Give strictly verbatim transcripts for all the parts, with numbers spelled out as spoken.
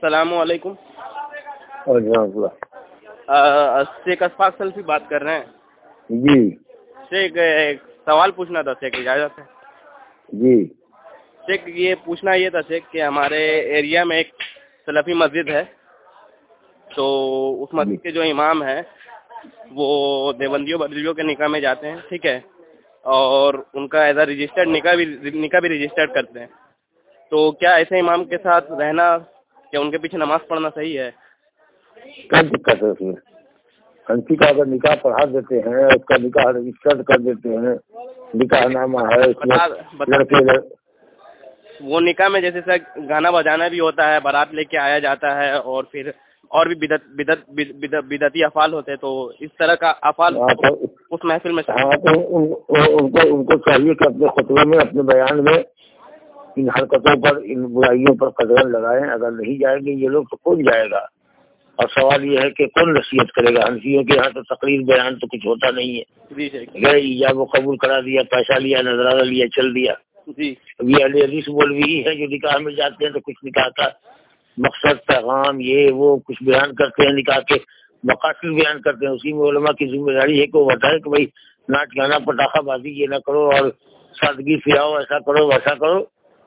السلام علیکم. شیخ اشفاق سلفی بات کر رہے ہیں جی. شیخ ایک سوال پوچھنا تھا شیخ, اجازت ہے؟ جی شیخ یہ پوچھنا یہ تھا شیخ کہ ہمارے ایریا میں ایک سلفی مسجد ہے, تو اس مسجد کے جو امام ہیں وہ دیوبندیوں بدریوں کے نکاح میں جاتے ہیں, ٹھیک ہے, اور ان کا ایز اے رجسٹرڈ نکاح بھی نکاح بھی رجسٹرڈ کرتے ہیں. تو کیا ایسے امام کے ساتھ رہنا, کیا ان کے پیچھے نماز پڑھنا صحیح ہے؟ کیا دقت ہے اس میں؟ ہنسی کا اگر نکاح پڑھا دیتے ہیں, اس کا نکاح رجسٹرڈ کر دیتے ہیں, نکاح نامہ ہے اس میں لڑکے لڑ... وہ نکاح میں جیسے سر گانا بجانا بھی ہوتا ہے, بارات لے کے آیا جاتا ہے, اور پھر اور بھی بدعت بدعت بدعت بدعتی افعال ہوتے ہیں, تو اس طرح کا افعال اس محفل میں ہاں تو ان کو ان کو چاہیے کہ اپنے خطبے میں, اپنے بیان میں ان حرکتوں پر, ان برائیوں پر قدغن لگائیں. اگر نہیں جائیں گے یہ لوگ تو کون جائے گا؟ اور سوال یہ ہے کہ کون نصیحت کرے گا؟ حنفیوں کے یہاں تو تقریر بیان تو کچھ ہوتا نہیں ہے, گئے ایجاب و قبول کرا دیا, پیسہ لیا, نذرانہ لیا, چل دیا. جی ابھی اہل حدیث مولوی ہے جو نکاح میں جاتے ہیں تو کچھ نکاح کا مقصد, پیغام, یہ وہ کچھ بیان کرتے ہیں, نکاح کے مقاصد بیان کرتے ہیں. اسی میں علماء کی ذمہ داری ہے کہ وہ بتائیں کہ بھائی ناچ گانا پٹاخہ بازی یہ نہ کرو, اور سادگی سے آؤ, ایسا کرو ویسا کرو.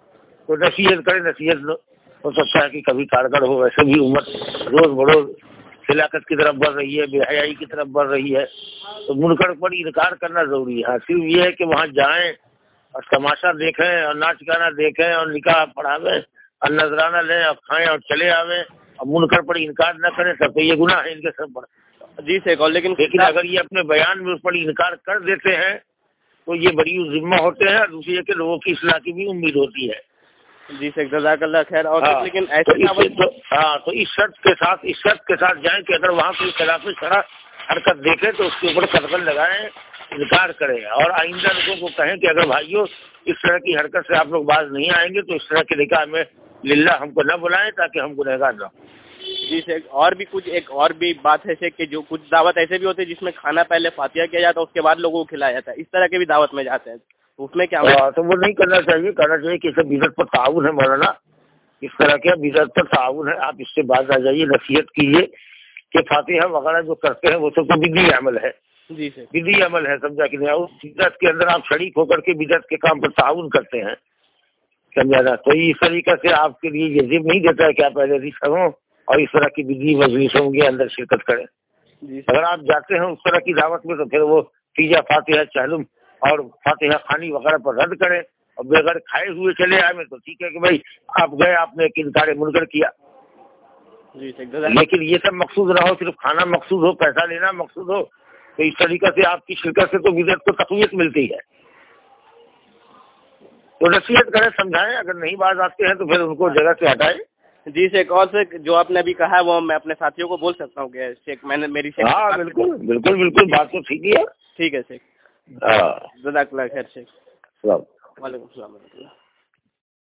تو نصیحت کرے. نصیحت ہو سکتا ہے کہ کبھی کارگر ہو. ویسے بھی امت روز بروز ہلاکت کی طرف بڑھ رہی ہے, بے حیائی کی طرف بڑھ رہی ہے, تو منکر پر انکار کرنا ضروری ہے. صرف یہ ہے کہ وہاں جائیں اور تماشا دیکھیں اور ناچ گانا دیکھیں اور نکاح پڑھاویں اور نذرانہ لیں اور کھائیں اور چلے آویں اور منکر پر انکار نہ کریں, تب تو یہ گناہ ہے ان کے سب پر. جی سیک, لیکن لیکن اگر یہ اپنے بیان میں اس پر انکار کر دیتے ہیں تو یہ بڑی ذمہ ہوتے ہیں, اور دوسری ہے کہ لوگوں کی اصلاح کی بھی امید ہوتی ہے. جی سیک, جزاک اللہ خیر. اور ہاں, لیکن تو ایسے اس ہاں تو اس شرط کے ساتھ اس شرط کے ساتھ جائیں کہ اگر وہاں کوئی خلاف شرع حرکت دیکھیں تو اس کے اوپر قدغن لگائیں, انکار کریں, اور آئندہ لوگوں کو کہیں کہ اگر بھائیو اس طرح کی حرکت سے آپ لوگ باز نہیں آئیں گے تو اس طرح کے نکاح میں للہ ہم کو نہ بلائیں تاکہ ہم گنہگار نہ ہوں. جی شیخ, اور بھی کچھ ایک اور بھی بات ہے شیخ کہ جو کچھ دعوت ایسے بھی ہوتے ہیں جس میں کھانا پہلے فاتحہ کیا جاتا ہے, اس کے بعد لوگوں کو کھلایا جاتا ہے, اس طرح کے بھی دعوت میں جاتے ہیں, تو اس میں کیا تو وہ نہیں کرنا چاہیے. کرنا چاہیے کہ اسے بدعت پر تعاون ہے مولانا, اس طرح کے بدعت پر تعاون ہے. آپ اس سے باز آ جائیے, نصیحت کیجیے کہ فاتحہ وغیرہ جو کرتے ہیں وہ تو بدعی عمل ہے. جی سر, بدعی عمل ہے, سمجھا کہ نہیں. اس بدعت کے اندر آپ شریک ہو کر کے بدعت کے کام پر تعاون کرتے ہیں, سمجھا نا. تو اس طریقے سے آپ کے لیے یہ ذمہ نہیں دیتا ہے کہ آپ پہلے رشتہ ہوں اور اس طرح کی بدعی مجلسوں کے اندر شرکت کریں. اگر آپ جاتے ہیں اس طرح کی دعوت میں تو پھر وہ تیجا فاتحہ چہلم اور فاتحہ خوانی وغیرہ پر رد کریں, اور بغیر کھائے ہوئے چلے آئے میں تو ٹھیک ہے کہ بھائی آپ گئے, آپ نے ایک انکار منکر کیا. لیکن یہ سب مقصود نہ ہو, صرف کھانا مقصود ہو, پیسہ لینا مقصود ہو, تو اس طریقے سے آپ کی شرکت سے تو بدعت کو تقویت ملتی ہے. تو نصیحت کریں, سمجھائیں. اگر نہیں باز آتے ہیں تو پھر ان کو جگہ سے ہٹائیں. جی شیخ, اور سے جو آپ نے ابھی کہا ہے وہ میں اپنے ساتھیوں کو بول سکتا ہوں کہ شیخ میں نے میری شیخ ہاں بالکل بالکل بالکل, بات تو ٹھیک ہی ہے. ٹھیک ہے شیخ, ہاں, جزاک اللہ خیر شیخ. وعلیکم السلام ورحمۃ اللہ.